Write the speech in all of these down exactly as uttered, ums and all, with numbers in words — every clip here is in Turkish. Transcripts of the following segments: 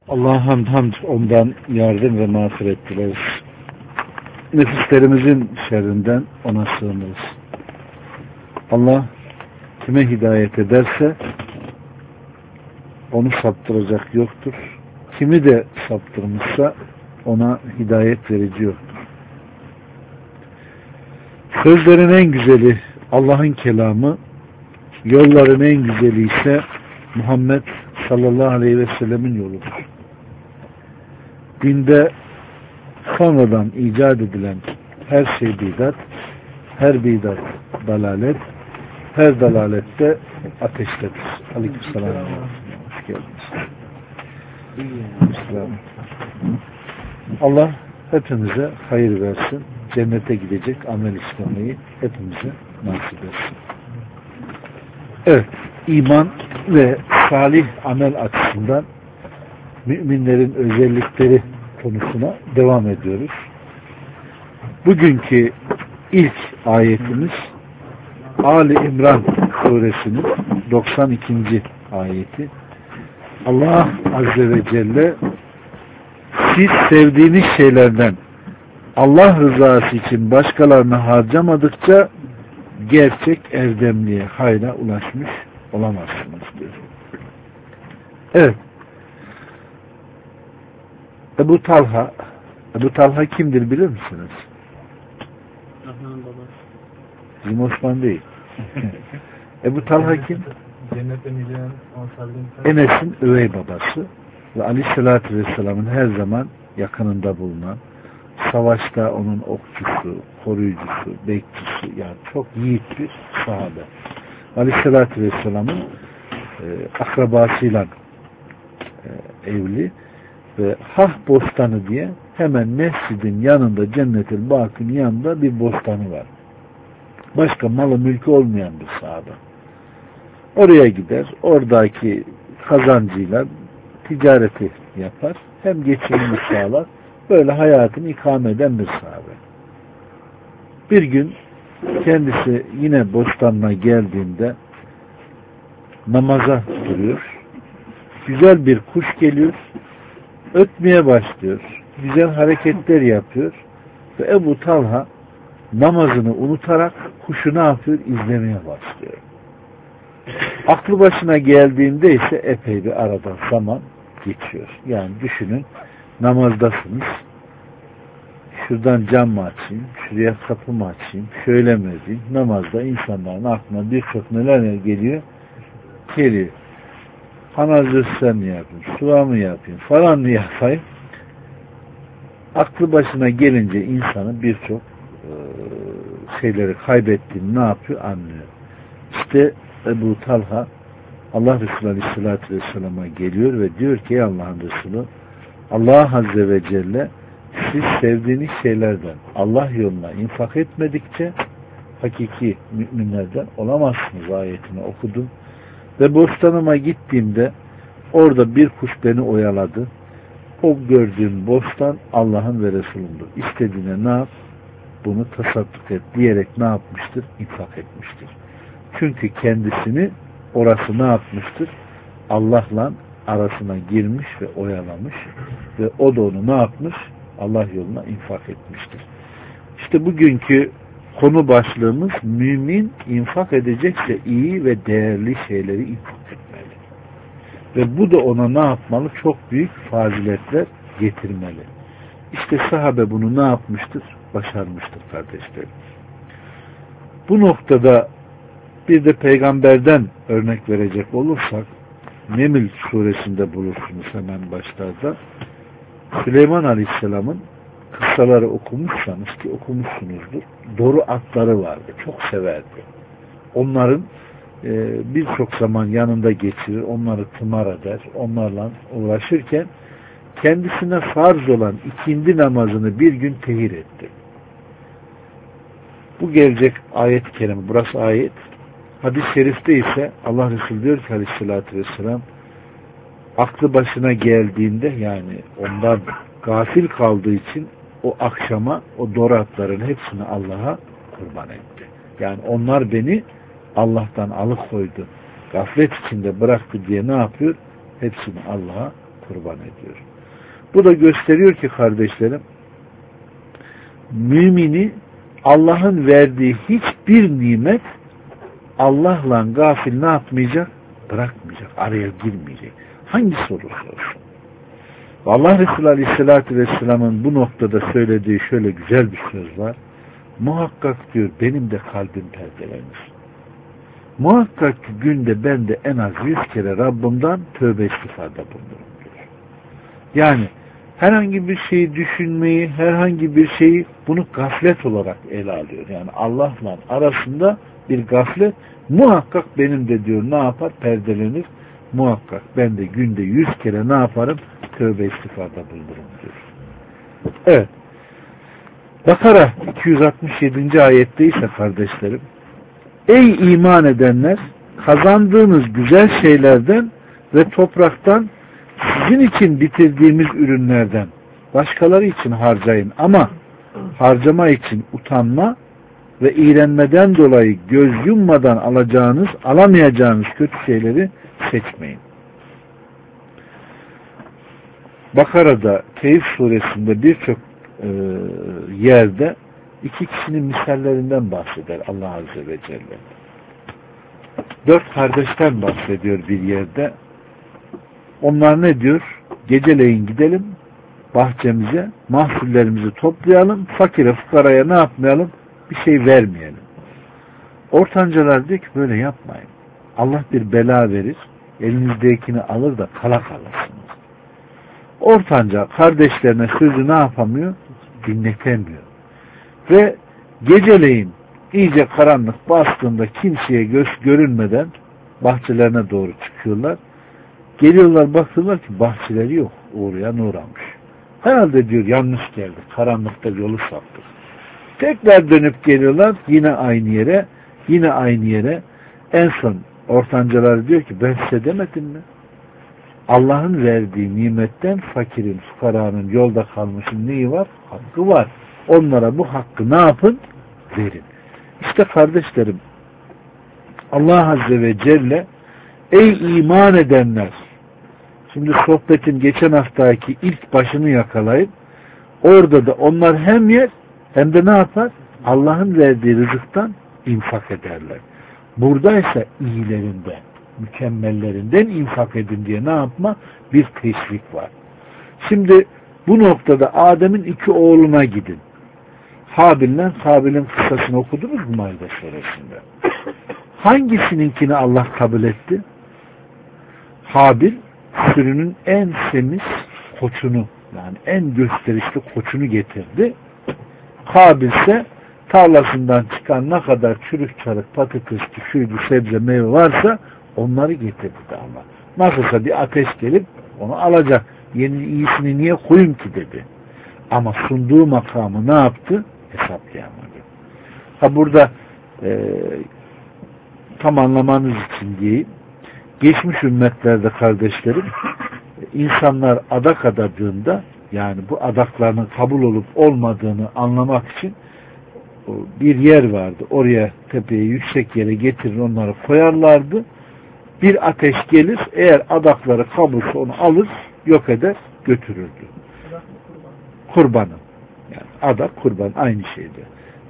Allah'a hamd, hamd ondan yardım ve mağfiret dileriz. Nefislerimizin şerrinden ona sığınırız. Allah kime hidayet ederse onu saptıracak yoktur. Kimi de saptırmışsa ona hidayet verici yoktur. Sözlerin en güzeli Allah'ın kelamı, yolların en güzeli ise Muhammed sallallahu aleyhi ve sellemin yoludur. Dinde sonradan icat edilen her şey bidat, her bidat dalalet, her dalalette ateştedir. Aleykümselam. Hoş geldiniz. Allah hepimize hayır versin. Cennete gidecek amel işlemeyi hepimize nasip etsin. Evet, iman ve salih amel açısından müminlerin özellikleri konusuna devam ediyoruz. Bugünkü ilk ayetimiz Ali İmran suresinin doksan ikinci ayeti. Allah Azze ve Celle siz sevdiğiniz şeylerden Allah rızası için başkalarını harcamadıkça gerçek erdemliğe, hayra ulaşmış olamazsınız diyor. Evet. Ebu Talha Ebu Talha kimdir bilir misiniz? Osman'ın babası. Bizim Osman değil. Ebu Talha kim? Enes'in üvey babası ve Aleyhisselatü Vesselam'ın her zaman yakınında bulunan, savaşta onun okçusu, koruyucusu, bekçisi, yani çok yiğit bir sahabe. Aleyhisselatü Vesselam'ın e, akrabasıyla e, evli ve Hah Bostanı diye hemen mescidin yanında, Cennet-i Bakı'nın yanında bir bostanı var. Başka malı mülkü olmayan bir sahabe. Oraya gider, oradaki kazancıyla ticareti yapar, hem geçimini sağlar, böyle hayatını ikame eden bir sahabe. Bir gün kendisi yine bostanına geldiğinde namaza duruyor. Güzel bir kuş geliyor, ötmeye başlıyor. Güzel hareketler yapıyor ve Ebu Talha namazını unutarak kuşu ne yapıyor? İzlemeye başlıyor. Aklı başına geldiğinde ise epey bir aradan zaman geçiyor. Yani düşünün, namazdasınız. Şuradan cam mı açayım, şuraya kapı mı açayım, şöyle mi edeyim? Namazda insanların aklına birçok neler geliyor? Geliyor. Hanazırsa mı yapayım, sura mı yapayım, falan mı yapayım? Aklı başına gelince insanın birçok e, şeyleri kaybettiğini ne yapıyor? Anlıyor. İşte Ebu Talha Allah Resulü Aleyhisselatü Vesselam'a geliyor ve diyor ki Allah'ın Resulü, Allah Azze ve Celle siz sevdiğiniz şeylerden Allah yoluna infak etmedikçe hakiki müminlerden olamazsınız ayetini okudum. Ve bostanıma gittiğimde orada bir kuş beni oyaladı. O gördüğüm bostan Allah'ın ve Resulü'ndür. İstediğine ne yap? Bunu tasadduk et diyerek ne yapmıştır? İnfak etmiştir. Çünkü kendisini orası ne yapmıştır? Allah'la arasına girmiş ve oyalamış ve o da onu ne yapmış? Allah yoluna infak etmiştir. İşte bugünkü konu başlığımız mümin infak edecekse iyi ve değerli şeyleri infak etmeli. Ve bu da ona ne yapmalı? Çok büyük faziletler getirmeli. İşte sahabe bunu ne yapmıştır? Başarmıştır kardeşlerim. Bu noktada bir de peygamberden örnek verecek olursak Neml suresinde bulursunuz hemen başlarda. Süleyman Aleyhisselam'ın kıssaları okumuşsanız ki okumuşsunuzdur. Doru atları vardı. Çok severdi. Onların e, birçok zaman yanında geçirir. Onları tımar eder. Onlarla uğraşırken kendisine farz olan ikindi namazını bir gün tehir etti. Bu gelecek ayet-i kerime. Burası ayet. Hadis-i şerifte ise Allah Resulü diyor ki Aleyhisselatü Vesselam aklı başına geldiğinde yani ondan gafil kaldığı için o akşama o doru atların hepsini Allah'a kurban etti. Yani onlar beni Allah'tan alıkoydu. Gaflet içinde bıraktı diye ne yapıyor? Hepsini Allah'a kurban ediyor. Bu da gösteriyor ki kardeşlerim, mümini Allah'ın verdiği hiçbir nimet Allah'la gafil ne yapmayacak? Bırakmayacak, araya girmeyecek. Hangisi olursa olsun. Allah Resulü Aleyhisselatü Vesselam'ın bu noktada söylediği şöyle güzel bir söz var. Muhakkak diyor benim de kalbim perdelenir. Muhakkak ki günde ben de en az yüz kere Rabbimden tövbe istiğfarda bulunurum diyor. Yani herhangi bir şeyi düşünmeyi, herhangi bir şeyi bunu gaflet olarak ele alıyor. Yani Allah'la arasında bir gaflet muhakkak benim de diyor ne yapar? Perdelenir. Muhakkak ben de günde yüz kere ne yaparım? Tövbe istiğfarda bulunurum diyor. Evet. Bakara iki yüz altmış yedinci ayette ise kardeşlerim, ey iman edenler, kazandığınız güzel şeylerden ve topraktan sizin için bitirdiğimiz ürünlerden başkaları için harcayın ama harcama için utanma ve iğrenmeden dolayı göz yummadan alacağınız, alamayacağınız kötü şeyleri seçmeyin. Bakara'da Keyif suresinde birçok e, yerde iki kişinin misallerinden bahseder Allah Azze ve Celle. Dört kardeşten bahsediyor bir yerde. Onlar ne diyor? Geceleyin gidelim bahçemize, mahsullerimizi toplayalım, fakire fukaraya ne yapmayalım? Bir şey vermeyelim. Ortancalar diyor ki böyle yapmayın. Allah bir bela verir, elinizdekini alır da kala kalırsınız. Ortanca kardeşlerine sözü ne yapamıyor? Dinletemiyor. Ve geceleyin iyice karanlık bastığında kimseye göz görünmeden bahçelerine doğru çıkıyorlar. Geliyorlar bakıyorlar ki bahçeleri yok. Uğrayan uğramış. Herhalde diyor yanlış geldi. Karanlıkta yolu saptık. Tekrar dönüp geliyorlar yine aynı yere. Yine aynı yere. En son ortancalar diyor ki ben size demedim mi? Allah'ın verdiği nimetten fakirin, fukaranın, yolda kalmışın neyi var? Hakkı var. Onlara bu hakkı ne yapın? Verin. İşte kardeşlerim, Allah Azze ve Celle ey iman edenler, şimdi sohbetin geçen haftaki ilk başını yakalayıp orada da onlar hem yer hem de ne yapar? Allah'ın verdiği rızıktan infak ederler. Buradaysa iyilerinden, mükemmellerinden infak edin diye ne yapma? Bir teşvik var. Şimdi bu noktada Adem'in iki oğluna gidin. Habil'le Kabil'in kıssasını okudunuz mu Maide suresinde? Hangisininkini Allah kabul etti? Habil sürünün en semiz koçunu, yani en gösterişli koçunu getirdi. Kabil ise tarlasından çıkan ne kadar çürük çarık, patatesli, şuydu, sebze, meyve varsa onları getirdi Allah. Nasılsa bir ateş gelip onu alacak. Yeni iyisini niye koyayım ki dedi. Ama sunduğu makamı ne yaptı? Hesaplayamadı. Ha burada e, tam anlamanız için diyeyim. Geçmiş ümmetlerde kardeşlerim, insanlar adak adadığında, yani bu adaklarının kabul olup olmadığını anlamak için bir yer vardı. Oraya, tepeye, yüksek yere getirir onları koyarlardı. Bir ateş gelir, eğer adakları kabulse onu alır, yok eder, götürürdü. Kurbanı. Yani adak, kurban aynı şeydi.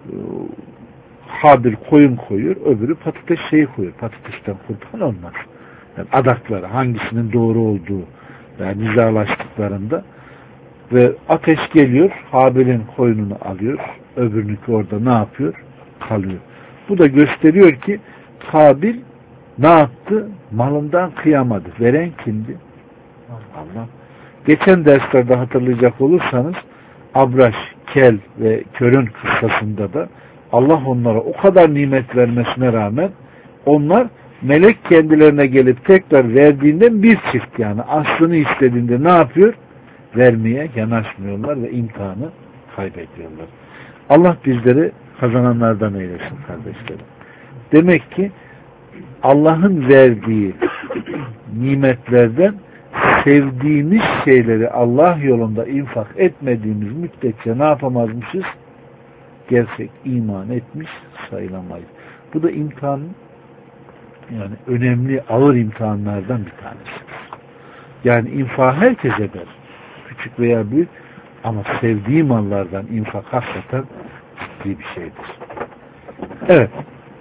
Habil koyun koyuyor, öbürü patates şeyi koyuyor. Patatesten kurban olmaz. Yani adakları hangisinin doğru olduğu yani nizalaştıklarında ve ateş geliyor, Habil'in koyununu alıyor, öbürününki orada ne yapıyor? Kalıyor. Bu da gösteriyor ki Habil ne yaptı? Malından kıyamadı. Veren kimdi? Allah. Geçen derslerde hatırlayacak olursanız Abraş, Kel ve Kör'ün kıssasında da Allah onlara o kadar nimet vermesine rağmen onlar melek kendilerine gelip tekrar verdiğinden bir çift, yani aslını istediğinde ne yapıyor? Vermeye yanaşmıyorlar ve imtihanı kaybediyorlar. Allah bizleri kazananlardan eylesin kardeşlerim. Demek ki Allah'ın verdiği nimetlerden sevdiğimiz şeyleri Allah yolunda infak etmediğimiz müddetçe ne yapamazmışız? Gerçek iman etmiş sayılamayız. Bu da imtihan, yani önemli, ağır imtihanlardan bir tanesi. Yani infak herkes eder. Küçük veya büyük. Ama sevdiği mallardan infak hakikaten ciddi bir şeydir. Evet.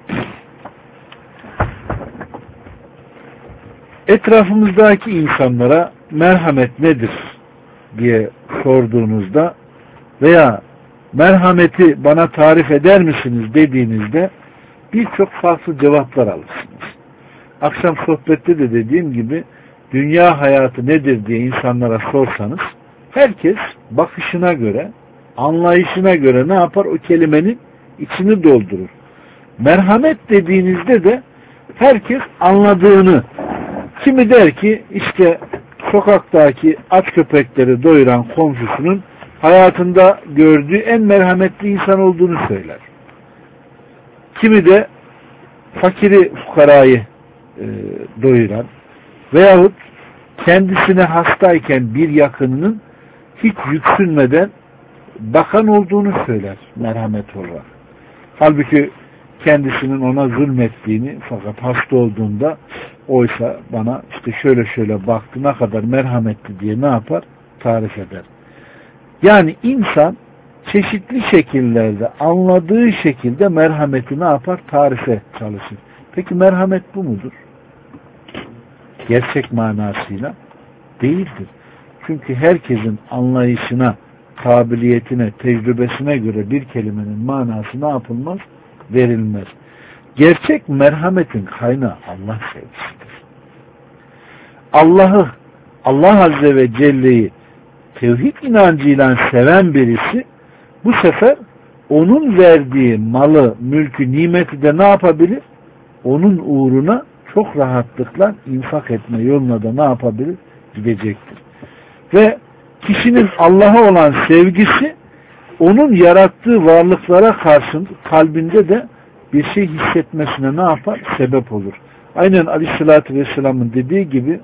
Etrafımızdaki insanlara merhamet nedir diye sorduğunuzda veya merhameti bana tarif eder misiniz dediğinizde birçok farklı cevaplar alırsınız. Akşam sohbette de dediğim gibi dünya hayatı nedir diye insanlara sorsanız herkes bakışına göre, anlayışına göre ne yapar? O kelimenin içini doldurur. Merhamet dediğinizde de herkes anladığını, kimi der ki işte sokaktaki aç köpekleri doyuran komşusunun hayatında gördüğü en merhametli insan olduğunu söyler. Kimi de fakiri fukarayı e, doyuran veyahut kendisine hastayken bir yakınının hiç yüksünmeden bakan olduğunu söyler merhamet olarak. Halbuki kendisinin ona zulmettiğini fakat hasta olduğunda oysa bana işte şöyle şöyle baktı ne kadar merhametli diye ne yapar? Tarif eder. Yani insan çeşitli şekillerde anladığı şekilde merhameti ne yapar? Tarife çalışır. Peki merhamet bu mudur? Gerçek manasıyla değildir. Çünkü herkesin anlayışına, kabiliyetine, tecrübesine göre bir kelimenin manası ne yapılmaz? Verilmez. Gerçek merhametin kaynağı Allah sevgisidir. Allah'ı, Allah Azze ve Celle'yi tevhid inancıyla seven birisi bu sefer onun verdiği malı, mülkü, nimeti de ne yapabilir? Onun uğruna çok rahatlıkla infak etme yoluna da ne yapabilir? Gidecektir. Ve kişinin Allah'a olan sevgisi onun yarattığı varlıklara karşı kalbinde de bir şey hissetmesine ne yapar? Sebep olur. Aynen Aleyhisselatü Vesselam'ın dediği gibi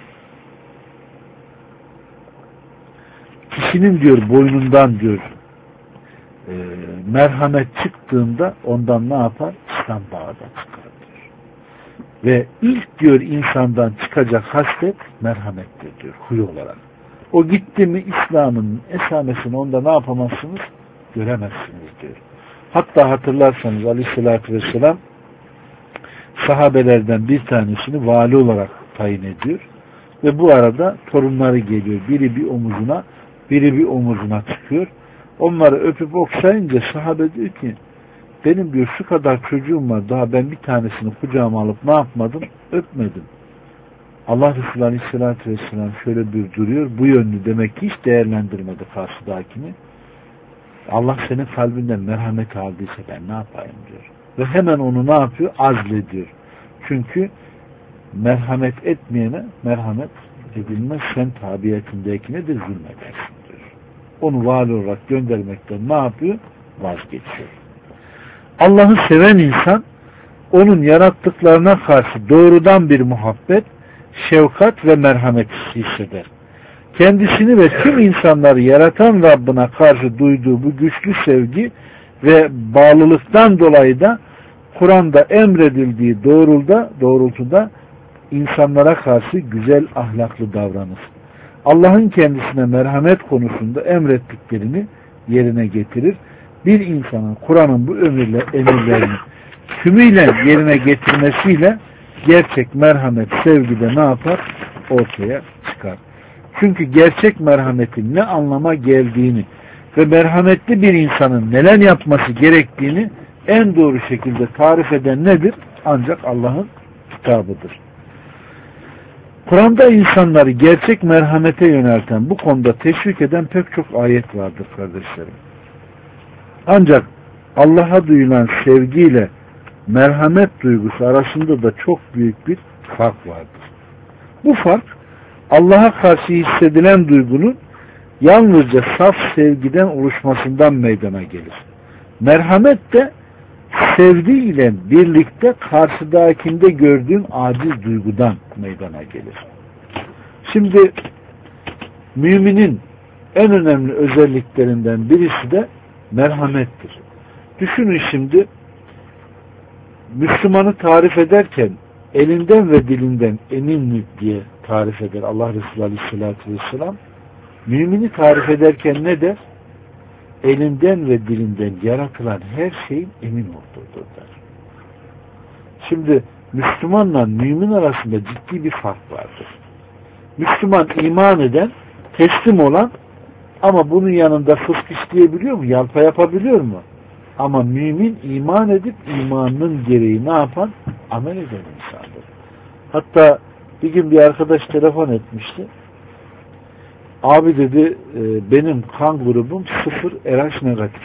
kişinin diyor boynundan diyor e, merhamet çıktığında ondan ne yapar? İslam bağı da çıkar diyor. Ve ilk diyor insandan çıkacak haslet merhamettir diyor huy olarak. O gitti mi İslam'ın esamesini onda ne yapamazsınız? Göremezsiniz diyor. Hatta hatırlarsanız Aleyhisselatü Vesselam sahabelerden bir tanesini vali olarak tayin ediyor. Ve bu arada torunları geliyor. Biri bir omuzuna, biri bir omuzuna çıkıyor. Onları öpüp okşayınca sahabe diyor ki benim diyor şu kadar çocuğum var daha ben bir tanesini kucağıma alıp ne yapmadım? Öpmedim. Allah Resulü Aleyhisselatü Vesselam şöyle bir duruyor. Bu yönlü demek ki hiç değerlendirmedi karşıdakini. Allah senin kalbinden merhamet aldıysa ben ne yapayım diyor. Ve hemen onu ne yapıyor? Azlediyor. Çünkü merhamet etmeyene merhamet edilmez. Sen tabiyetindekine de zulmedersin diyor. Onu vali olarak göndermekten ne yapıyor? Vazgeçiyor. Allah'ı seven insan onun yarattıklarına karşı doğrudan bir muhabbet, şefkat ve merhamet hisseder. Kendisini ve tüm insanları yaratan Rabbine karşı duyduğu bu güçlü sevgi ve bağlılıktan dolayı da Kur'an'da emredildiği doğrultuda, doğrultuda insanlara karşı güzel ahlaklı davranır. Allah'ın kendisine merhamet konusunda emrettiklerini yerine getirir. Bir insanın Kur'an'ın bu emirle, emirlerini tümüyle yerine getirmesiyle gerçek merhamet, sevgide ne yapar? Ortaya çıkar. Çünkü gerçek merhametin ne anlama geldiğini ve merhametli bir insanın neler yapması gerektiğini en doğru şekilde tarif eden nedir? Ancak Allah'ın kitabıdır. Kur'an'da insanları gerçek merhamete yönelten, bu konuda teşvik eden pek çok ayet vardır kardeşlerim. Ancak Allah'a duyulan sevgiyle merhamet duygusu arasında da çok büyük bir fark vardır. Bu fark Allah'a karşı hissedilen duygunun yalnızca saf sevgiden oluşmasından meydana gelir. Merhamet de sevgi ile birlikte karşıdakinde gördüğün aciz duygudan meydana gelir. Şimdi müminin en önemli özelliklerinden birisi de merhamettir. Düşünün şimdi Müslümanı tarif ederken elinden ve dilinden emin diye tarif eder Allah Resulü Aleyhisselatü Vesselam. Mümini tarif ederken ne der? Elinden ve dilinden yaratılan her şeyin emin olduğudur der. Şimdi Müslümanla mümin arasında ciddi bir fark vardır. Müslüman iman eden, teslim olan ama bunun yanında fısk işleyebiliyor mu? Yalpa yapabiliyor mu? Ama mümin iman edip imanının gereği ne yapan? Amel eden insandır. Hatta bir gün bir arkadaş telefon etmişti. Abi dedi benim kan grubum sıfır R H negatif.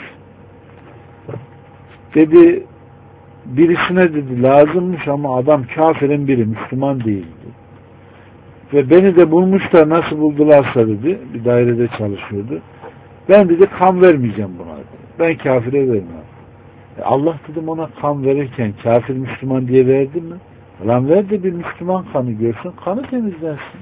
Dedi birisine dedi lazımmış ama adam kafirin biri, Müslüman değildi. Ve beni de bulmuşlar, nasıl buldularsa dedi, bir dairede çalışıyordu. Ben dedi kan vermeyeceğim buna dedi. Ben kafire vermem. E Allah dedim ona kan verirken kafir Müslüman diye verdin mi? Lan ver de bir Müslüman kanı görsün, kanı temizlensin.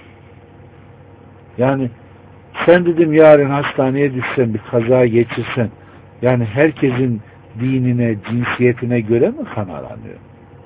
Yani sen dedim yarın hastaneye düşsen, bir kaza geçirsen, yani herkesin dinine, cinsiyetine göre mi kan aranıyor?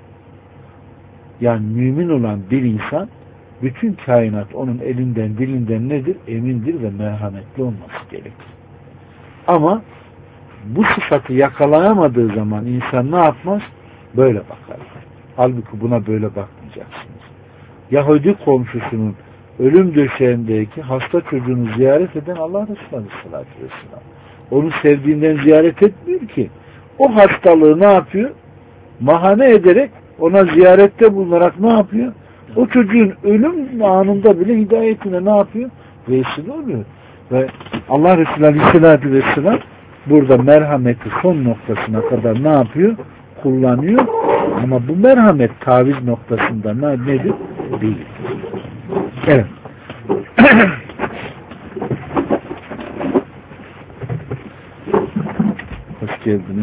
Yani mümin olan bir insan, bütün kainat onun elinden, dilinden nedir? Emindir ve merhametli olması gerekir. Ama bu sıfatı yakalayamadığı zaman insan ne yapmaz? Böyle bakar. Halbuki buna böyle bakmayacaksınız. Yahudi komşusunun ölüm döşeğindeki hasta çocuğunu ziyaret eden Allah Resulü Aleyhisselatü Vesselam. Onu sevdiğinden ziyaret etmiyor ki. O hastalığı ne yapıyor? Mahane ederek, ona ziyarette bulunarak ne yapıyor? O çocuğun ölüm anında bile hidayetine ne yapıyor? Vesile oluyor. Ve Allah Resulü Aleyhisselatü Vesselam burada merhameti son noktasına kadar ne yapıyor? Kullanıyor. Ama bu merhamet taviz noktasında ne, nedir? Değil. Evet. Hoş geldiniz.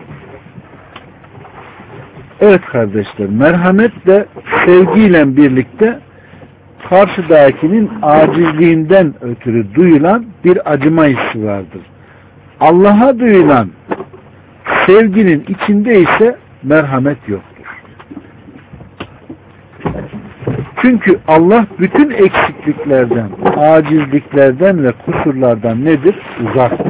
Evet kardeşler, merhametle sevgiyle birlikte karşıdakinin acizliğinden ötürü duyulan bir acıma hissi vardır. Allah'a duyulan sevginin içinde ise merhamet yoktur. Çünkü Allah bütün eksikliklerden, acizliklerden ve kusurlardan nedir? Uzaktır.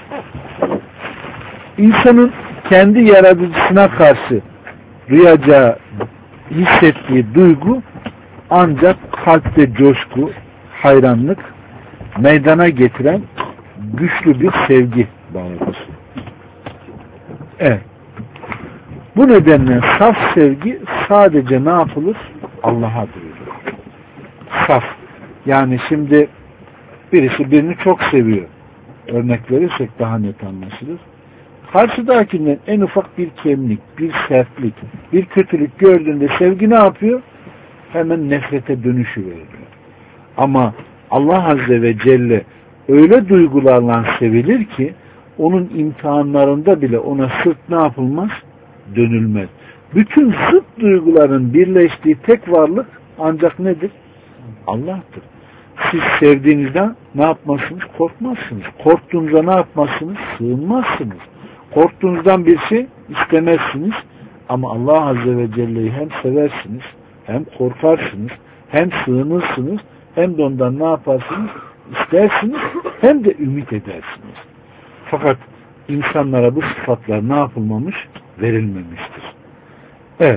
İnsanın kendi yaratıcısına karşı duyacağı, hissettiği duygu ancak kalpte coşku, hayranlık meydana getiren güçlü bir sevgi bağıdır. Evet. Bu nedenle saf sevgi sadece ne yapılır? Allah'a duyulur. Saf. Yani şimdi birisi birini çok seviyor. Örnek verirsek daha net anlaşılır. Karşıdakinden en ufak bir kemlik, bir sertlik, bir kötülük gördüğünde sevgi ne yapıyor? Hemen nefrete dönüşü veriyor. Ama Allah Azze ve Celle öyle duygularla sevilir ki onun imtihanlarında bile ona sırt ne yapılmaz? Dönülmez. Bütün zıt duyguların birleştiği tek varlık ancak nedir? Allah'tır. Siz sevdiğinizden ne yapmazsınız? Korkmazsınız. Korktuğunuzda ne yapmazsınız? Sığınmazsınız. Korktuğunuzdan bir şey istemezsiniz. Ama Allah Azze ve Celle'yi hem seversiniz, hem korkarsınız, hem sığınırsınız, hem de ondan ne yaparsınız? İstersiniz, hem de ümit edersiniz. Fakat insanlara bu sıfatlar ne yapılmamış? Verilmemiştir. Evet.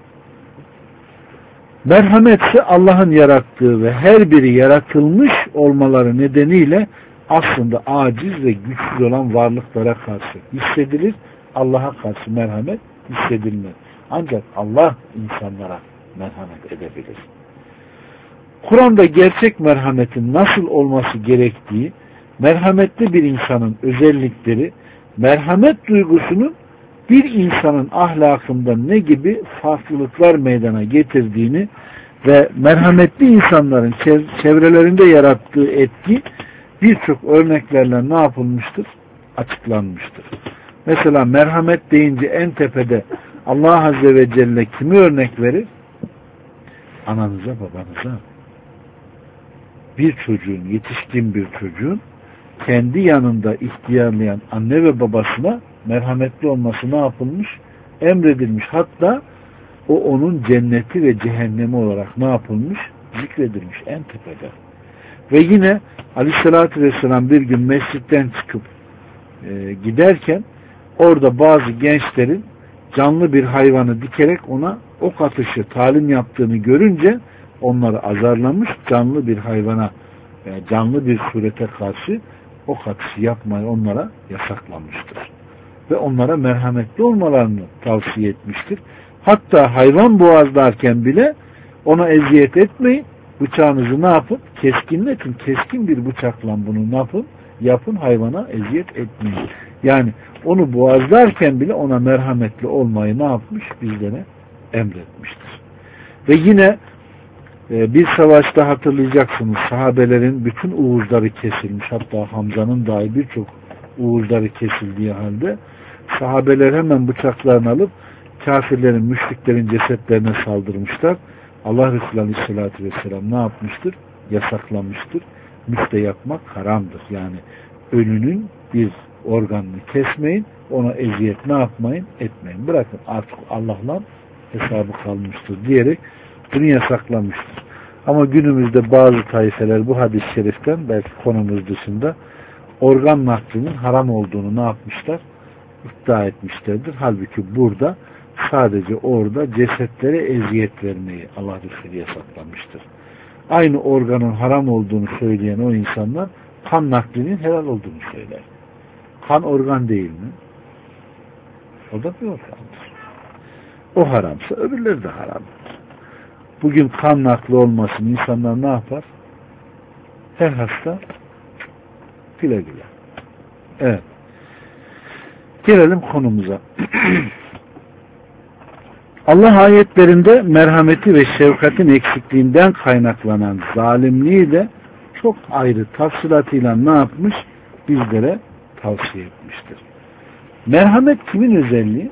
Merhamet ise Allah'ın yarattığı ve her biri yaratılmış olmaları nedeniyle aslında aciz ve güçsüz olan varlıklara karşı hissedilir. Allah'a karşı merhamet hissedilmez. Ancak Allah insanlara merhamet edebilir. Kur'an'da gerçek merhametin nasıl olması gerektiği, merhametli bir insanın özellikleri, merhamet duygusunun bir insanın ahlakında ne gibi farklılıklar meydana getirdiğini ve merhametli insanların çevrelerinde yarattığı etki birçok örneklerle ne yapılmıştır? Açıklanmıştır. Mesela merhamet deyince en tepede Allah Azze ve Celle kimi örnek verir? Ananıza, babanıza. Bir çocuğun, yetişkin bir çocuğun kendi yanında ihtiyarlayan anne ve babasına merhametli olması ne yapılmış? Emredilmiş. Hatta o onun cenneti ve cehennemi olarak ne yapılmış? Zikredilmiş en tepede. Ve yine Aleyhisselatü Vesselam bir gün mescitten çıkıp e, giderken orada bazı gençlerin canlı bir hayvanı dikerek ona ok atışı talim yaptığını görünce onları azarlamış, canlı bir hayvana yani canlı bir surete karşı ok atışı yapmayı onlara yasaklamıştır. Ve onlara merhametli olmalarını tavsiye etmiştir. Hatta hayvan boğazlarken bile ona eziyet etmeyin, bıçağınızı ne yapın? Keskinletin. Keskin bir bıçakla bunu ne yapın? Yapın, hayvana eziyet etmeyin. Yani onu boğazlarken bile ona merhametli olmayı ne yapmış? Bizlere emretmiştir. Ve yine e, bir savaşta hatırlayacaksınız sahabelerin bütün uğuzları kesilmiş. Hatta Hamza'nın dahi birçok uğuzları kesildiği halde sahabeler hemen bıçaklarını alıp kafirlerin, müşriklerin cesetlerine saldırmışlar. Allah Resulü Aleyhisselatü Vesselam ne yapmıştır? Yasaklamıştır. Müste yapmak haramdır. Yani ölünün bir organını kesmeyin, ona eziyet ne yapmayın? Etmeyin. Bırakın artık Allah'la hesabı kalmıştır diyerek bunu yasaklamıştır. Ama günümüzde bazı taifeler bu hadis-i şeriften belki konumuz dışında organ naklinin haram olduğunu ne yapmışlar? İddia etmişlerdir. Halbuki burada sadece orada cesetlere eziyet vermeyi Allah Resulü yasaklamıştır. Aynı organın haram olduğunu söyleyen o insanlar kan naklinin helal olduğunu söyler. Kan organ değil mi? O da bir organdır. O haramsa öbürleri de haramdır. Bugün kan nakli olmasın insanlar ne yapar? Her hasta güle güle. Evet. Gelelim konumuza. Allah ayetlerinde merhameti ve şefkatin eksikliğinden kaynaklanan zalimliği de çok ayrı tafsilatıyla ne yapmış? Bizlere tavsiye etmiştir. Merhamet kimin özelliği?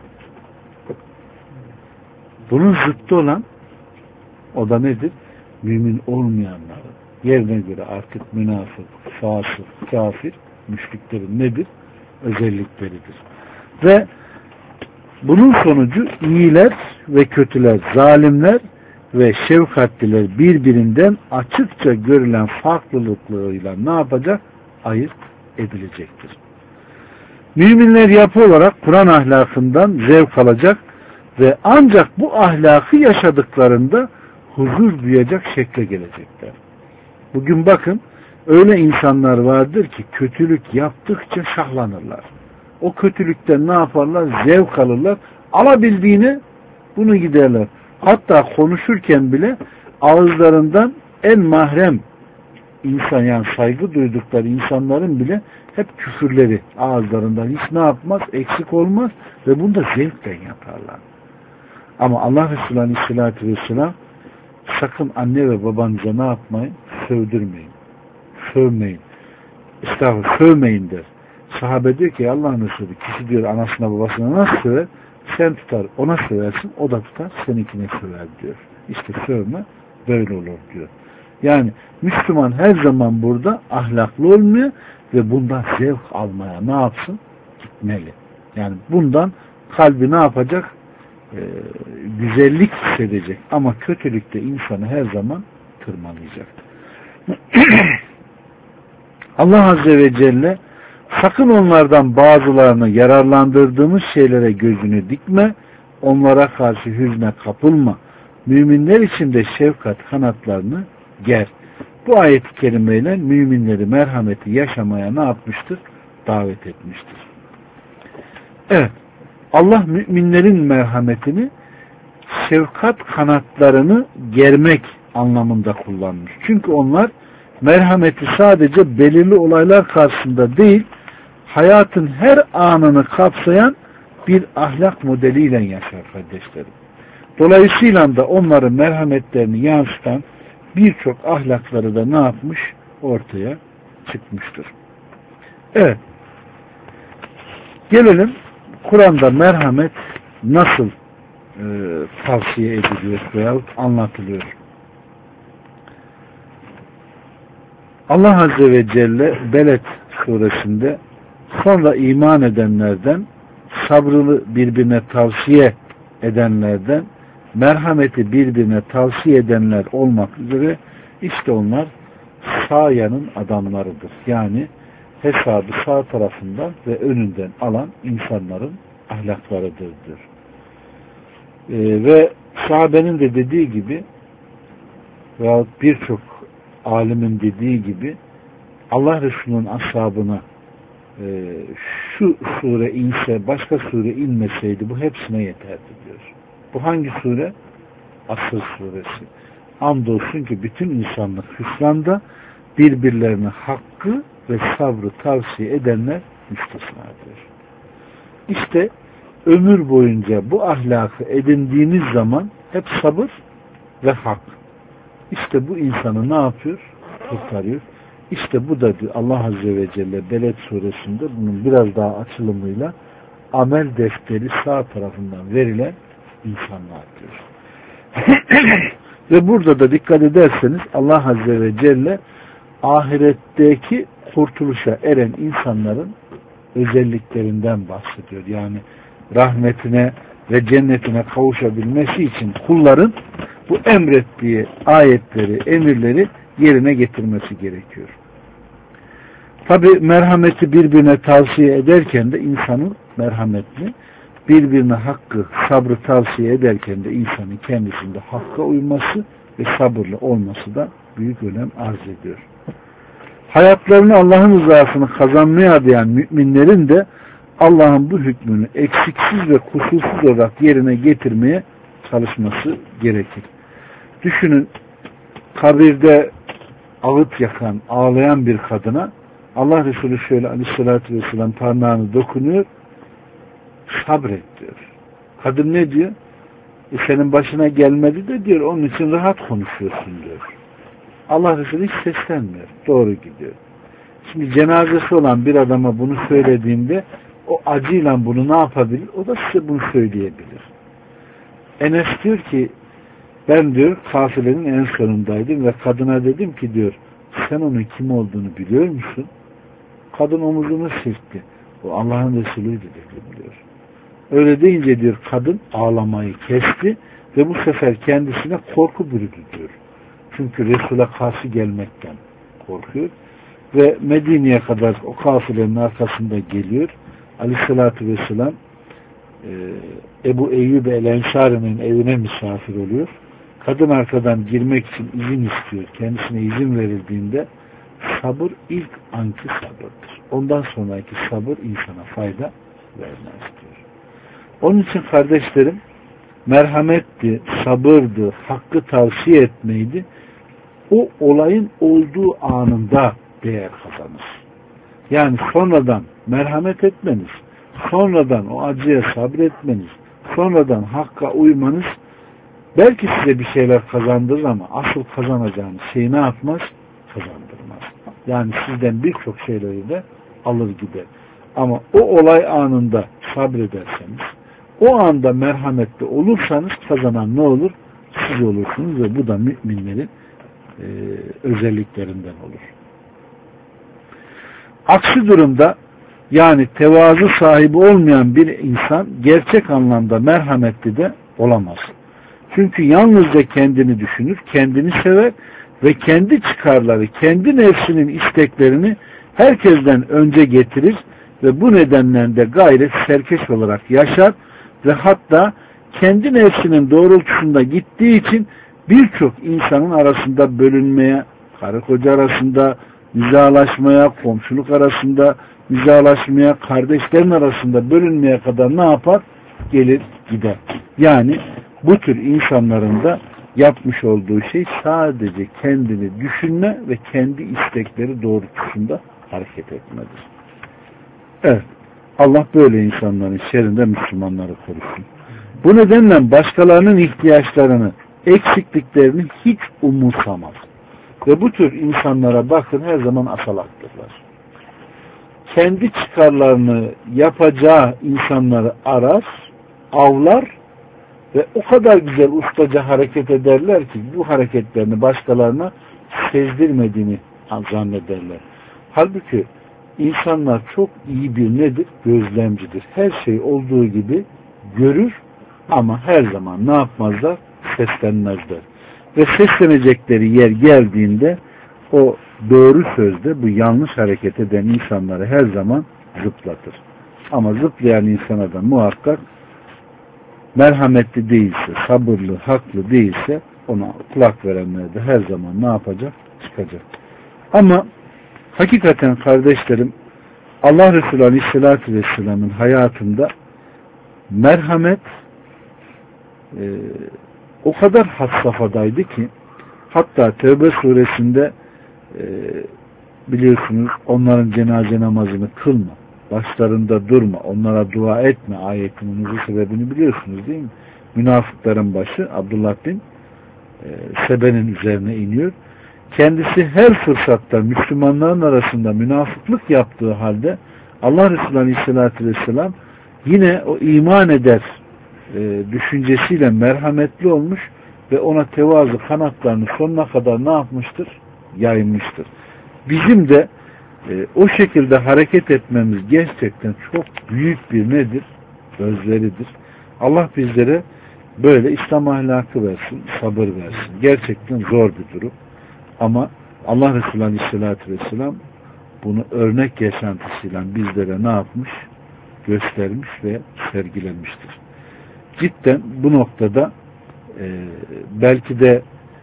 Bunun zıttı olan o da nedir? Mümin olmayanların yerine göre artık münafık, fasık, kafir, müşriklerin nedir? Özellikleridir. Ve bunun sonucu iyiler ve kötüler, zalimler ve şefkatliler birbirinden açıkça görülen farklılıklarıyla ne yapacak? Ayırt edilecektir. Müminler yapı olarak Kur'an ahlakından zevk alacak ve ancak bu ahlakı yaşadıklarında huzur duyacak şekle gelecekler. Bugün bakın öyle insanlar vardır ki kötülük yaptıkça şahlanırlar. O kötülükten ne yaparlar? Zevk alırlar. Alabildiğini bunu giderler. Hatta konuşurken bile ağızlarından en mahrem insan yani saygı duydukları insanların bile hep küfürleri ağızlarından hiç ne yapmaz? Eksik olmaz ve bunu da zevkle yaparlar. Ama Allah Resulü Aleyhisselatü Vesselam sakın anne ve babanıza ne yapmayın? Sövdürmeyin. Sövmeyin. Estağfurullah sövmeyin der. Sahabe diyor ki Allah'ın Resulü kişi diyor anasına babasına nasıl söver? Sen tutar ona söversin o da tutar seninkine söver diyor. İşte sövme böyle olur diyor. Yani Müslüman her zaman burada ahlaklı olmuyor ve bundan zevk almaya ne yapsın? Gitmeli. Yani bundan kalbi ne yapacak? Ee, güzellik hissedecek. Ama kötülükte insanı her zaman tırmalayacak. Allah Azze ve Celle sakın onlardan bazılarını yararlandırdığımız şeylere gözünü dikme, onlara karşı hüzne kapılma. Müminler için de şefkat kanatlarını ger. Bu ayet-i kerimeyle müminleri merhameti yaşamaya ne yapmıştır? Davet etmiştir. Evet. Allah müminlerin merhametini şefkat kanatlarını germek anlamında kullanmış. Çünkü onlar merhameti sadece belirli olaylar karşısında değil, hayatın her anını kapsayan bir ahlak modeliyle yaşar kardeşlerim. Dolayısıyla da onların merhametlerini yansıtan birçok ahlakları da ne yapmış? Ortaya çıkmıştır. Evet. Gelelim Kur'an'da merhamet nasıl e, tavsiye ediliyor veya anlatılıyor. Allah Azze ve Celle Beled suresinde sonra iman edenlerden sabrını birbirine tavsiye edenlerden merhameti birbirine tavsiye edenler olmak üzere işte onlar sağ yanın adamlarıdır. Yani hesabı sağ tarafından ve önünden alan insanların ahlaklarıdır diyor. Ee, ve sahabenin de dediği gibi veyahut birçok alimin dediği gibi Allah Resulü'nün ashabına e, şu sure inse başka sure inmeseydi bu hepsine yeterdi diyor. Bu hangi sure? Asr suresi. Andolsun ki bütün insanlık hüsranda, birbirlerine hakkı ve sabrı tavsiye edenler müstesnadır. İşte ömür boyunca bu ahlakı edindiğiniz zaman hep sabır ve hak. İşte bu insanı ne yapıyor? Kurtarıyor. İşte bu da diyor Allah Azze ve Celle Beled suresinde bunun biraz daha açılımıyla amel defteri sağ tarafından verilen insanlar diyor. Ve burada da dikkat ederseniz Allah Azze ve Celle ahiretteki kurtuluşa eren insanların özelliklerinden bahsediyor. Yani rahmetine ve cennetine kavuşabilmesi için kulların bu emrettiği ayetleri, emirleri yerine getirmesi gerekiyor. Tabi merhameti birbirine tavsiye ederken de insanın merhametli, birbirine hakkı, sabrı tavsiye ederken de insanın kendisinde hakka uyması ve sabırlı olması da büyük önem arz ediyor. Hayatlarını Allah'ın rızasını kazanmaya adayan müminlerin de Allah'ın bu hükmünü eksiksiz ve kusursuz olarak yerine getirmeye çalışması gerekir. Düşünün, kabirde ağıt yakan, ağlayan bir kadına Allah Resulü şöyle aleyhissalatü vesselam parmağını dokunuyor, sabret diyor. Kadın ne diyor? E senin başına gelmedi de diyor, onun için rahat konuşuyorsun diyor. Allah Resulü hiç seslenmiyor. Doğru gidiyor. Şimdi cenazesi olan bir adama bunu söylediğinde o acıyla bunu ne yapabilir? O da size bunu söyleyebilir. Enes diyor ki ben diyor kafilenin en sonundaydım ve kadına dedim ki diyor sen onun kim olduğunu biliyor musun? Kadın omuzunu silkti. O Allah'ın Resulü'ydü dedi diyor. Öyle deyince diyor kadın ağlamayı kesti ve bu sefer kendisine korku bürüdü diyor. Çünkü Resul'e karşı gelmekten korkuyor. Ve Medine'ye kadar o kafilerin arkasında geliyor. Aleyhissalatü vesselam e, Ebu Eyyub el-Ensari'nin evine misafir oluyor. Kadın arkadan girmek için izin istiyor. Kendisine izin verildiğinde sabır ilk anki sabırdır. Ondan sonraki sabır insana fayda vermez diyor. Onun için kardeşlerim merhametti, sabırdı, hakkı tavsiye etmeydi. O olayın olduğu anında değer kazanır. Yani sonradan merhamet etmeniz, sonradan o acıya sabretmeniz, sonradan hakka uymanız belki size bir şeyler kazandırır ama asıl kazanacağınız şeyi ne yapmaz? Kazandırmaz. Yani sizden birçok şeyleri de alır gider. Ama o olay anında sabrederseniz, o anda merhametli olursanız kazanan ne olur? Siz olursunuz ve bu da müminlerin e, özelliklerinden olur. Aksi durumda yani tevazu sahibi olmayan bir insan gerçek anlamda merhametli de olamaz. Çünkü yalnızca kendini düşünür, kendini sever ve kendi çıkarları, kendi nefsinin isteklerini herkesten önce getirir ve bu nedenle de gayret serkeş olarak yaşar ve hatta kendi nefsinin doğrultusunda gittiği için birçok insanın arasında bölünmeye, karı koca arasında müzalaşmaya, komşuluk arasında müzalaşmaya, kardeşlerin arasında bölünmeye kadar ne yapar? Gelir gider. Yani bu tür insanların da yapmış olduğu şey sadece kendini düşünme ve kendi istekleri doğrultusunda hareket etmedir. Evet. Allah böyle insanların şerrinden Müslümanları korusun. Bu nedenle başkalarının ihtiyaçlarını, eksikliklerini hiç umursamaz. Ve bu tür insanlara bakın her zaman asalaktırlar. Kendi çıkarlarını yapacağı insanları arar, avlar ve o kadar güzel ustaca hareket ederler ki bu hareketlerini başkalarına sezdirmediğini zannederler. Halbuki insanlar çok iyi bir nedir? Gözlemcidir. Her şey olduğu gibi görür Ama her zaman ne yapmazlar? Seslenmezler. Ve seslenecekleri yer geldiğinde o doğru sözde bu yanlış hareket eden insanları her zaman zıplatır. Ama zıplayan insana da muhakkak merhametli değilse, sabırlı, haklı değilse ona kulak verenler de her zaman ne yapacak? Çıkacak. Ama hakikaten kardeşlerim, Allah Resulü Aleyhisselatü Vesselam'ın hayatında merhamet e, o kadar had safhadaydı ki, hatta Tevbe suresinde e, biliyorsunuz onların cenaze namazını kılma, başlarında durma, onlara dua etme ayetinin nuzul sebebini biliyorsunuz değil mi? Münafıkların başı Abdullah bin e, Sebe'nin üzerine iniyor. Kendisi her fırsatta Müslümanların arasında münafıklık yaptığı halde Allah Resulü Aleyhisselatü Vesselam yine o iman eder e, düşüncesiyle merhametli olmuş ve ona tevazu kanatlarını sonuna kadar ne yapmıştır? Yaymıştır. Bizim de e, o şekilde hareket etmemiz gerçekten çok büyük bir nedir? Özveridir. Allah bizlere böyle İslam ahlakı versin, sabır versin. Gerçekten zor bir durum. Ama Allah Resulü Aleyhisselatü Vesselam bunu örnek yaşantısıyla bizlere ne yapmış? Göstermiş ve sergilemiştir. Cidden bu noktada e, belki de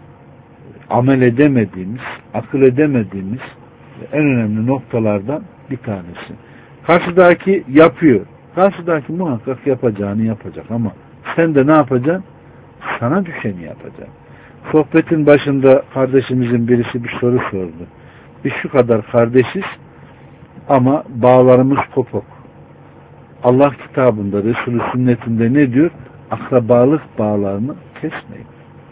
amel edemediğimiz, akıl edemediğimiz en önemli noktalardan bir tanesi. Karşıdaki yapıyor. Karşıdaki muhakkak yapacağını yapacak ama sen de ne yapacaksın? Sana düşeni yapacaksın. Sohbetin başında kardeşimizin birisi bir soru sordu. Biz şu kadar kardeşiz ama bağlarımız kopuk. Allah kitabında, Resulü sünnetinde ne diyor? Akrabalık bağlarını kesmeyin.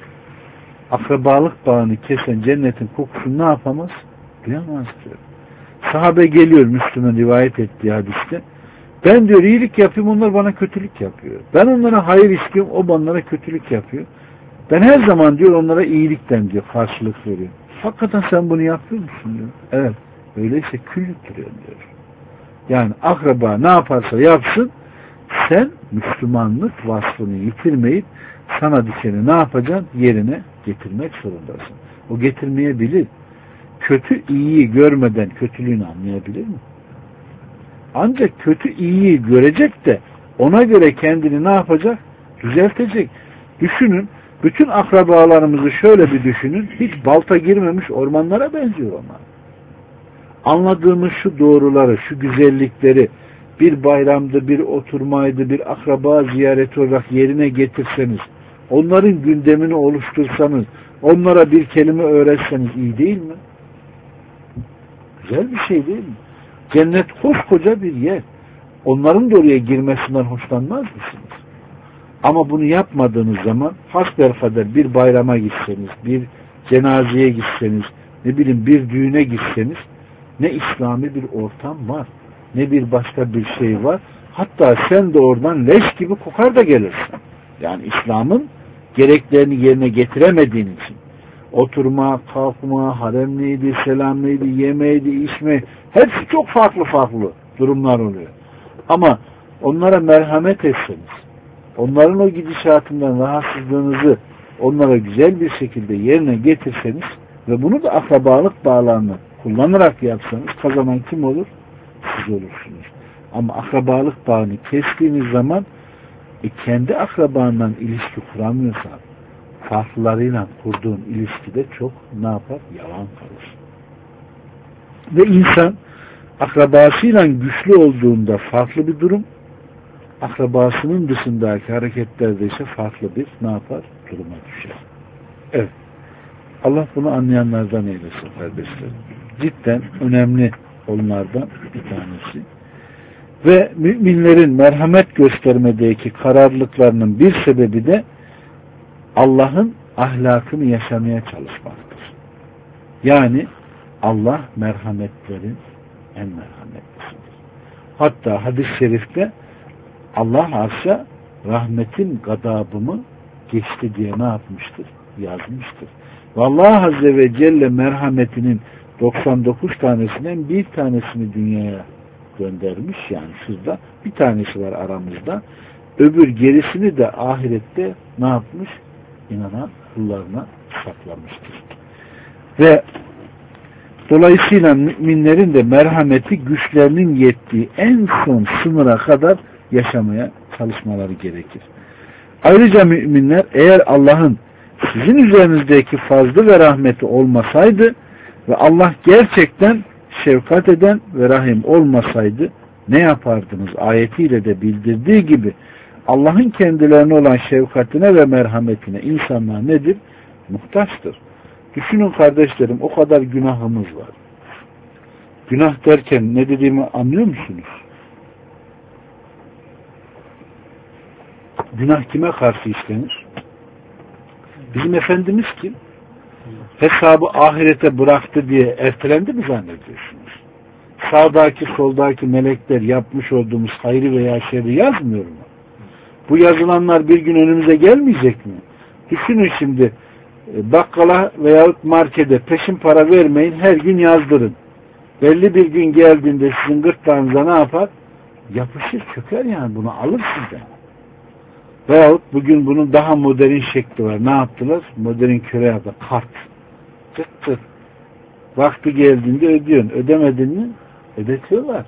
Akrabalık bağını kesen cennetin kokusunu ne yapamaz? Duyamaz diyor. Sahabe geliyor Müslüm'ün rivayet ettiği hadiste. Ben diyor iyilik yapayım, onlar bana kötülük yapıyor. Ben onlara hayır istiyorum, o onlara kötülük yapıyor. Ben her zaman diyor onlara iyilikten diyor karşılık veriyor. Hakikaten sen bunu yapıyor musun diyor. Evet. Öyleyse kül yuturuyor diyor. Yani akraba ne yaparsa yapsın, sen Müslümanlık vasfını yitirmeyip sana düşeni ne yapacaksın? Yerine getirmek zorundasın. O getirmeyebilir. Kötü iyiyi görmeden kötülüğünü anlayabilir mi? Ancak kötü iyiyi görecek de ona göre kendini ne yapacak? Düzeltecek. Düşünün, bütün akrabalarımızı şöyle bir düşünün, hiç balta girmemiş ormanlara benziyor onlar. Anladığımız şu doğruları, şu güzellikleri bir bayramda, bir oturmaydı, bir akraba ziyareti olarak yerine getirseniz, onların gündemini oluştursanız, onlara bir kelime öğretseniz iyi değil mi? Güzel bir şey değil mi? Cennet koskoca bir yer. Onların da oraya girmesinden hoşlanmaz mısınız? Ama bunu yapmadığınız zaman hasbelkader bir bayrama gitseniz, bir cenazeye gitseniz, ne bileyim bir düğüne gitseniz, ne İslami bir ortam var, ne bir başka bir şey var. Hatta sen de oradan leş gibi kokar da gelirsin. Yani İslam'ın gereklerini yerine getiremediğin için. Oturma, kalkma, haremliydi, selamlıydı, yemeğiydi, içme, hepsi çok farklı farklı durumlar oluyor. Ama onlara merhamet etseniz, onların o gidişatından rahatsızlığınızı onlara güzel bir şekilde yerine getirseniz ve bunu da akrabalık bağlarını kullanarak yapsanız kazanan kim olur? Siz olursunuz. Ama akrabalık bağını kestiğiniz zaman e, kendi akrabanla ilişki kuramıyorsan farklılarıyla kurduğun ilişkide çok ne yapar? Yalan kalır. Ve insan akrabasıyla güçlü olduğunda farklı bir durum, akrabasının dışındaki hareketlerde ise farklı bir ne yapar? Duruma düşer. Evet. Allah bunu anlayanlardan eylesin kardeşlerim. Cidden önemli onlardan bir tanesi. Ve müminlerin merhamet göstermedeki kararlılıklarının bir sebebi de Allah'ın ahlakını yaşamaya çalışmaktır. Yani Allah merhametlerin en merhametlisidir. Hatta hadis-i şerifte Allah arşa rahmetin gadabımı geçti diye ne yapmıştır? Yazmıştır. Ve Allah Azze ve Celle merhametinin doksan dokuz tanesinden bir tanesini dünyaya göndermiş. Yani şurada bir tanesi var aramızda. öbür gerisini de ahirette ne yapmış? İnanan kullarına saklamıştır. Ve dolayısıyla müminlerin de merhameti güçlerinin yettiği en son sınıra kadar yaşamaya çalışmaları gerekir. Ayrıca müminler eğer Allah'ın sizin üzerinizdeki fazlı ve rahmeti olmasaydı ve Allah gerçekten şefkat eden ve rahim olmasaydı ne yapardınız ayetiyle de bildirdiği gibi Allah'ın kendilerine olan şefkatine ve merhametine insanlar nedir? Muhtaçtır. Düşünün kardeşlerim, o kadar günahımız var. Günah derken ne dediğimi anlıyor musunuz? Günah kime karşı işlenir? Bizim Efendimiz kim? Hesabı ahirete bıraktı diye ertelendi mi zannediyorsunuz? Sağdaki soldaki melekler yapmış olduğumuz hayrı veya şerri yazmıyor mu? Bu yazılanlar bir gün önümüze gelmeyecek mi? Düşünün şimdi, bakkala veyahut markete peşin para vermeyin, her gün yazdırın. Belli bir gün geldiğinde sizin gırtlağınıza ne yapar? Yapışır, çöker yani, bunu alır sizden. Veyahut bugün bunun daha modern şekli var. Ne yaptılar? Modern köre yaptı. Kart. Tık tık. Vakti geldiğinde ödüyorsun. Ödemedin mi? Ödetiyorlar.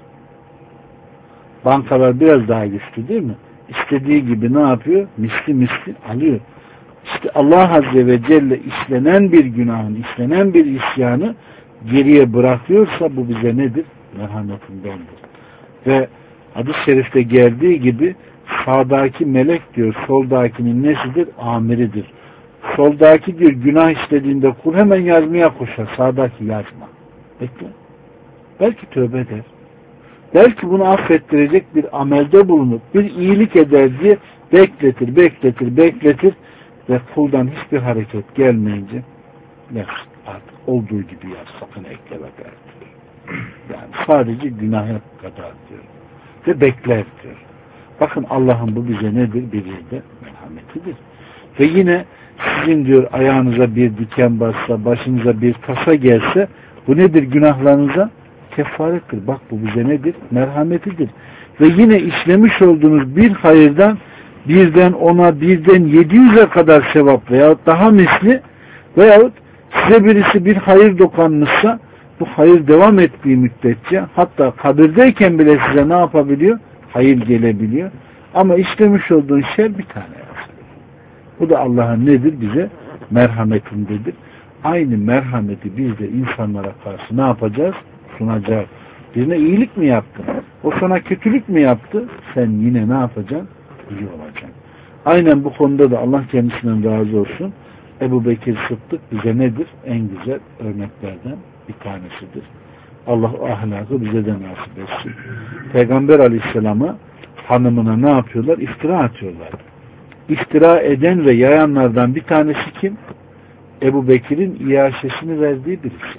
Bankalar biraz daha güçlü değil mi? İstediği gibi ne yapıyor? Misli misli alıyor. İşte Allah Azze ve Celle işlenen bir günahın, işlenen bir isyanı geriye bırakıyorsa bu bize nedir? Merhametindendir. Ve hadis-i şerifte geldiği gibi sağdaki melek diyor, soldakinin nesidir? Amiridir. Soldaki diyor, günah işlediğinde kul hemen yazmaya koşar. Sağdaki yazma. Bekle. Belki tövbe eder. Belki bunu affettirecek bir amelde bulunup bir iyilik eder diye bekletir, bekletir, bekletir ve kuldan hiçbir hareket gelmeyince yaz, artık olduğu gibi yaz, sakın ekleme der diyor. Yani sadece günaha kadar diyor. Ve bekler diyor. Bakın Allah'ın bu bize nedir? Bir de merhametidir. Ve yine sizin diyor ayağınıza bir diken bassa, başınıza bir tasa gelse bu nedir? Günahlarınıza kefarettir. Bak bu bize nedir? Merhametidir. Ve yine işlemiş olduğunuz bir hayırdan birden ona, birden yedi yüze kadar sevap veyahut daha misli veyahut size birisi bir hayır dokanmışsa bu hayır devam ettiği müddetçe hatta kabirdeyken bile size ne yapabiliyor? Hayır gelebiliyor. Ama işlemiş olduğun şer bir tane yazılıyor. Bu da Allah'ın nedir? Bize merhametindedir. Aynı merhameti biz de insanlara karşı ne yapacağız? Sunacağız. Birine iyilik mi yaptın? O sana kötülük mü yaptı? Sen yine ne yapacaksın? İyi olacaksın. Aynen bu konuda da Allah kendisinden razı olsun. Ebu Bekir Sıddık bize nedir? En güzel örneklerden bir tanesidir. Allah o ahlakı bize de nasip etsin. Peygamber Aleyhisselam'a hanımına ne yapıyorlar? İftira atıyorlar. İftira eden ve yayanlardan bir tanesi kim? Ebu Bekir'in iaşesini verdiği birisi.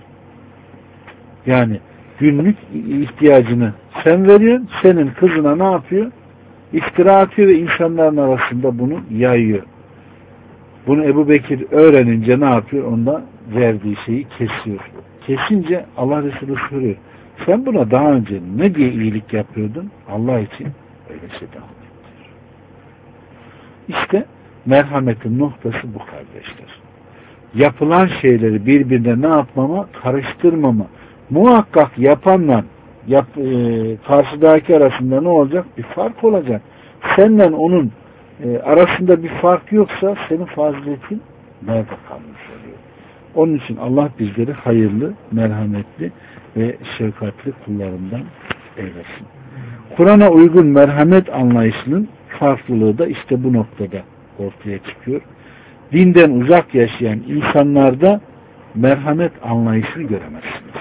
Yani günlük ihtiyacını sen veriyorsun, senin kızına ne yapıyor? İftira atıyor ve insanların arasında bunu yayıyor. Bunu Ebu Bekir öğrenince ne yapıyor? Onda verdiği şeyi kesiyor. Kesince Allah Resulü soruyor. Sen buna daha önce ne diye iyilik yapıyordun? Allah için öyle şey devam ediyor. İşte merhametin noktası bu kardeşler. Yapılan şeyleri birbirine ne yapmama? Karıştırmama. Muhakkak yapanla yap, e, karşıdaki arasında ne olacak? Bir fark olacak. Senden onun e, arasında bir fark yoksa senin faziletin nerede kalmış oluyor? Onun için Allah bizleri hayırlı, merhametli ve şefkatli kullarından eylesin. Kur'an'a uygun merhamet anlayışının farklılığı da işte bu noktada ortaya çıkıyor. Dinden uzak yaşayan insanlarda merhamet anlayışını göremezsiniz.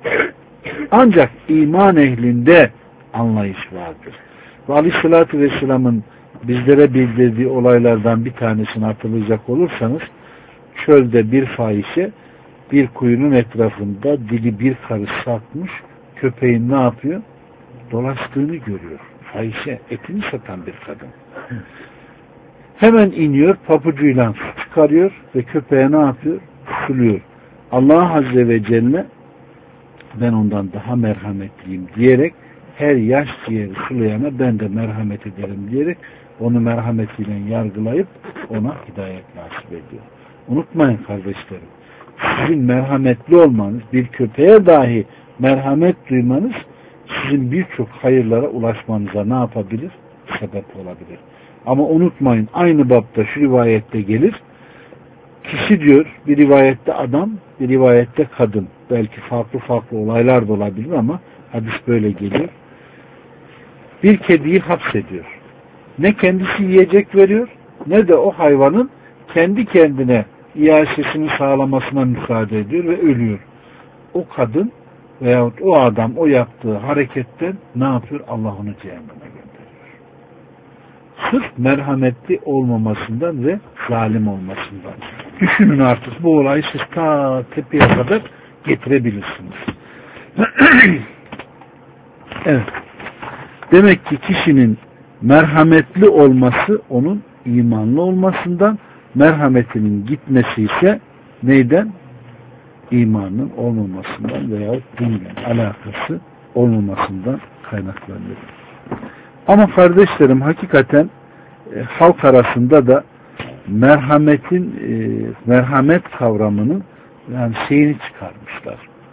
Ancak iman ehlinde anlayış vardır. Ve Aleyhisselatü Vesselam'ın bizlere bildirdiği olaylardan bir tanesini hatırlayacak olursanız, çölde bir fahişe bir kuyunun etrafında dili bir karış satmış, köpeğin ne yapıyor? Dolaştığını görüyor. Fahişe, etini satan bir kadın. Hemen iniyor, papucuyla çıkarıyor ve köpeğe ne yapıyor? Suluyor. Allah Azze ve Celle ben ondan daha merhametliyim diyerek her yaş ciğeri sulayana ben de merhamet ederim diyerek onu merhametiyle yargılayıp ona hidayet nasip ediyor. Unutmayın kardeşlerim, sizin merhametli olmanız, bir köpeğe dahi merhamet duymanız sizin birçok hayırlara ulaşmanıza ne yapabilir? Sebep olabilir. Ama unutmayın, aynı bapta şu rivayette gelir, kişi diyor, bir rivayette adam, bir rivayette kadın, belki farklı farklı olaylar da olabilir ama hadis böyle geliyor. Bir kediyi hapsediyor. Ne kendisi yiyecek veriyor, ne de o hayvanın kendi kendine iaşesini sağlamasına müsaade ediyor ve ölüyor. O kadın veyahut o adam o yaptığı hareketten ne yapıyor? Allah onu cehenneme gönderiyor. Sırf merhametli olmamasından ve zalim olmasından. Düşünün artık, bu olayı siz ta tepeye kadar getirebilirsiniz. Evet. Demek ki kişinin merhametli olması onun imanlı olmasından, merhametinin gitmesi ise neyden? İmanın olmamasından veya dinle alakası olmamasından kaynaklanıyor. Ama kardeşlerim, hakikaten e, halk arasında da merhametin e, merhamet kavramının yani şeyini çıkarmışlar.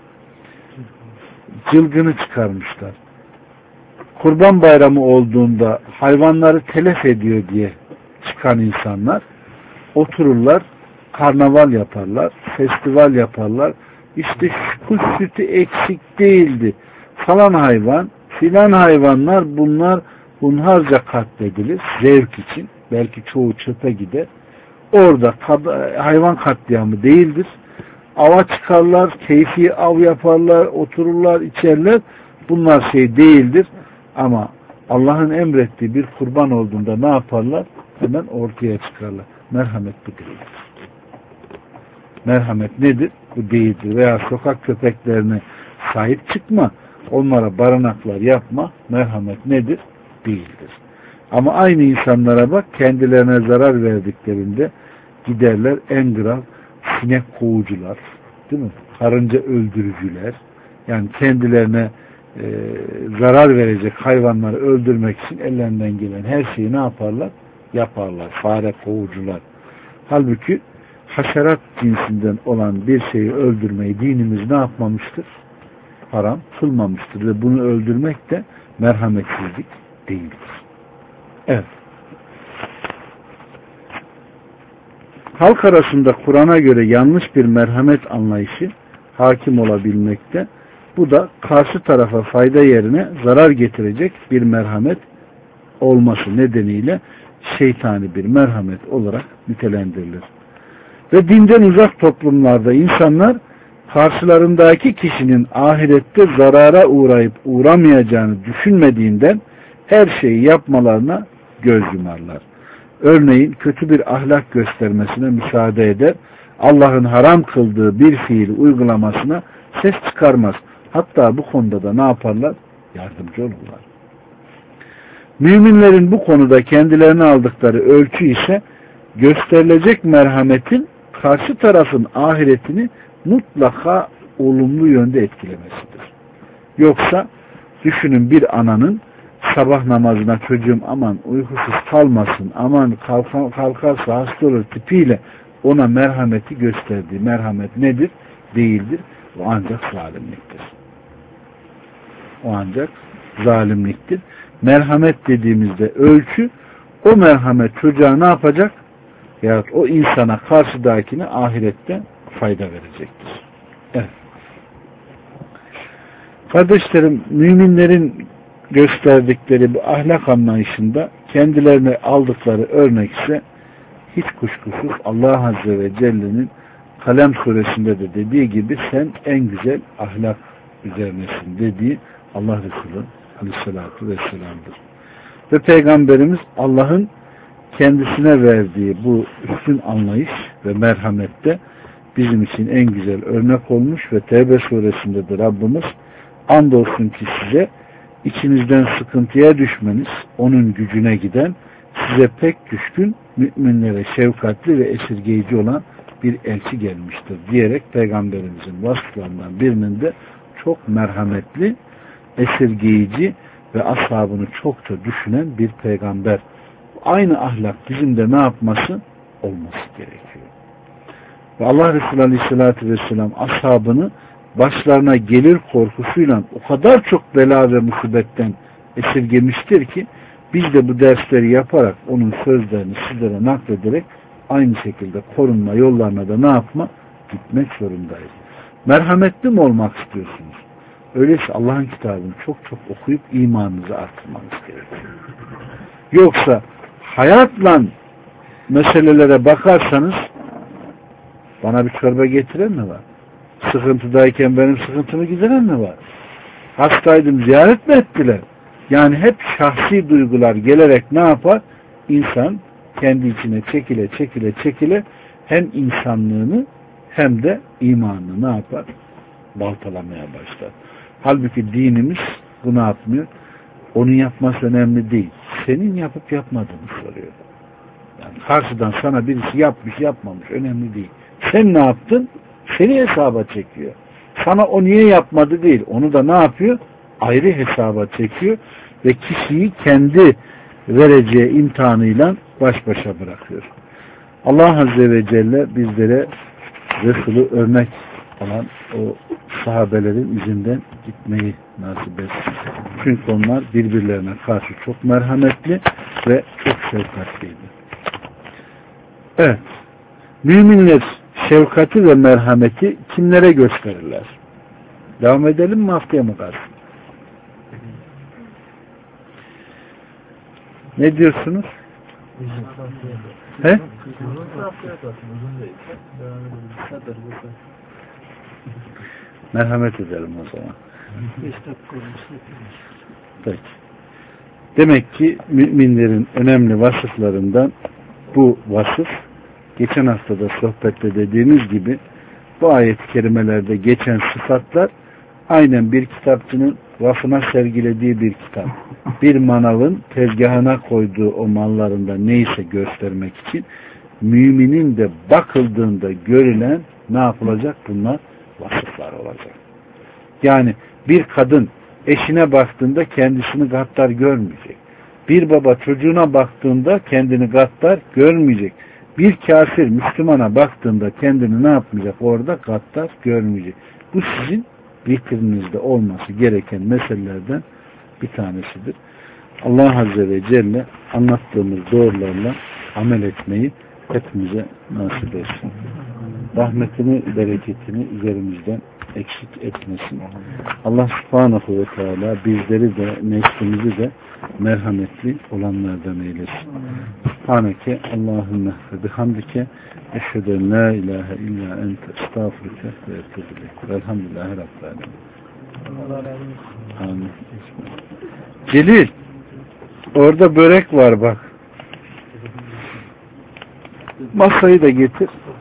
Cılgını çıkarmışlar. Kurban Bayramı olduğunda hayvanları telef ediyor diye çıkan insanlar otururlar, karnaval yaparlar, festival yaparlar. İşte kuş sütü eksik değildi. Falan hayvan, filan hayvanlar, bunlar hunharca katledilir. Zevk için. Belki çoğu çöpe gider. Orada hayvan katliamı değildir. Ava çıkarlar, keyfi av yaparlar, otururlar, içerler. Bunlar şey değildir. Ama Allah'ın emrettiği bir kurban olduğunda ne yaparlar? Hemen ortaya çıkarlar. Merhamet bu değildir. Merhamet nedir? Bu değildir. Veya sokak köpeklerine sahip çıkma, onlara barınaklar yapma. Merhamet nedir? Değildir. Ama aynı insanlara bak, kendilerine zarar verdiklerinde giderler en grav sinek kovucular, değil mi? Karınca öldürücüler, yani kendilerine e, zarar verecek hayvanları öldürmek için ellerinden gelen her şeyi ne yaparlar? Yaparlar. Fare kovucular. Halbuki haşerat cinsinden olan bir şeyi öldürmeyi dinimiz ne yapmamıştır? Haram kılmamıştır ve bunu öldürmek de merhametsizlik değildir. Evet. Halk arasında Kur'an'a göre yanlış bir merhamet anlayışı hakim olabilmekte. Bu da karşı tarafa fayda yerine zarar getirecek bir merhamet olması nedeniyle şeytani bir merhamet olarak nitelendirilir. Ve dinden uzak toplumlarda insanlar karşılarındaki kişinin ahirette zarara uğrayıp uğramayacağını düşünmediğinden her şeyi yapmalarına göz yumarlar. Örneğin kötü bir ahlak göstermesine müsaade eder, Allah'ın haram kıldığı bir fiili uygulamasına ses çıkarmaz. Hatta bu konuda da ne yaparlar? Yardımcı olurlar. Müminlerin bu konuda kendilerine aldıkları ölçü ise gösterilecek merhametin karşı tarafın ahiretini mutlaka olumlu yönde etkilemesidir. Yoksa düşünün, bir ananın sabah namazına çocuğum aman uykusuz kalmasın, aman kalka, kalkarsa hasta olur tipiyle ona merhameti gösterdiği merhamet nedir? Değildir. O ancak zalimliktir. O ancak zalimliktir. Merhamet dediğimizde ölçü, o merhamet çocuğa ne yapacak? Yahut o insana, karşıdakine ahirette fayda verecektir. Evet. Kardeşlerim, müminlerin gösterdikleri bu ahlak anlayışında kendilerine aldıkları örnek ise hiç kuşkusuz Allah Azze ve Celle'nin Kalem suresinde de dediği gibi sen en güzel ahlak üzerinesin dediği Allah Resulü Aleyhisselatü Vesselam'dır. Ve Peygamberimiz Allah'ın kendisine verdiği bu üstün anlayış ve merhamette bizim için en güzel örnek olmuş ve Tevbe suresinde de Rabbimiz andolsun ki size içinizden sıkıntıya düşmeniz onun gücüne giden, size pek düşkün, müminlere şefkatli ve esirgeyici olan bir elçi gelmiştir diyerek Peygamberimizin vasıflarından birinin de çok merhametli, esirgeyici ve ashabını çokça düşünen bir peygamber aynı ahlak bizim de ne yapması? Olması gerekiyor. Ve Allah Resulü Aleyhisselatü Vesselam ashabını başlarına gelir korkusuyla o kadar çok bela ve musibetten esirgemiştir ki biz de bu dersleri yaparak onun sözlerini sizlere naklederek aynı şekilde korunma yollarına da ne yapma? Gitmek zorundayız. Merhametli mi olmak istiyorsunuz? Öyleyse Allah'ın kitabını çok çok okuyup imanınızı artırmanız gerekiyor. Yoksa hayatla meselelere bakarsanız bana bir çorba getiren mi var? Sıkıntıdayken benim sıkıntımı gideren mi var? Hastaydım ziyaret mi ettiler? Yani hep şahsi duygular gelerek ne yapar? İnsan kendi içine çekile çekile çekile hem insanlığını hem de imanını ne yapar? Baltalamaya başlar. Halbuki dinimiz bunu yapmıyor. Onun yapması önemli değil. Senin yapıp yapmadığını soruyor. Yani karşıdan sana birisi yapmış yapmamış önemli değil. Sen ne yaptın? Seni hesaba çekiyor. Sana o niye yapmadı değil. Onu da ne yapıyor? Ayrı hesaba çekiyor ve kişiyi kendi vereceği imtihanıyla baş başa bırakıyor. Allah Azze ve Celle bizlere Resulü örnek olan o sahabelerin izinden gitmeyi nasip etsin. Çünkü onlar birbirlerine karşı çok merhametli ve çok şefkatliydi. Evet. Müminler şefkati ve merhameti kimlere gösterirler? Devam edelim mi, haftaya mı kalsın? Ne diyorsunuz? He? Merhamet edelim o zaman. Peki. Demek ki müminlerin önemli vasıflarından bu vasıf, geçen haftada sohbette dediğimiz gibi bu ayet-i kerimelerde geçen sıfatlar aynen bir kitapçının rafına sergilediği bir kitap. Bir manavın tezgahına koyduğu o mallarında neyse göstermek için müminin de bakıldığında görülen ne yapılacak? Bunlar vasıflar olacak. Yani bir kadın eşine baktığında kendisini gaddar görmeyecek. Bir baba çocuğuna baktığında kendini gaddar görmeyecek. Bir kafir Müslümana baktığında kendini ne yapmayacak? Orada gaddar görmeyecek. Bu sizin zikrinizde olması gereken meselelerden bir tanesidir. Allah Azze ve Celle anlattığımız doğrularla amel etmeyi hepimize nasip etsin. Rahmetini, bereketini üzerimizden eksik etmesin. Allah Subhanahu ve Teala bizleri de neslimizi de merhametli olanlardan eylesin. Subhaneke Allahümme ve bihamdike eşheden la ilahe illa ente estağfurüke ve etûbü velhamdülillahi rabbil alemin. Amin. Celil, orada börek var bak. Masayı da getir.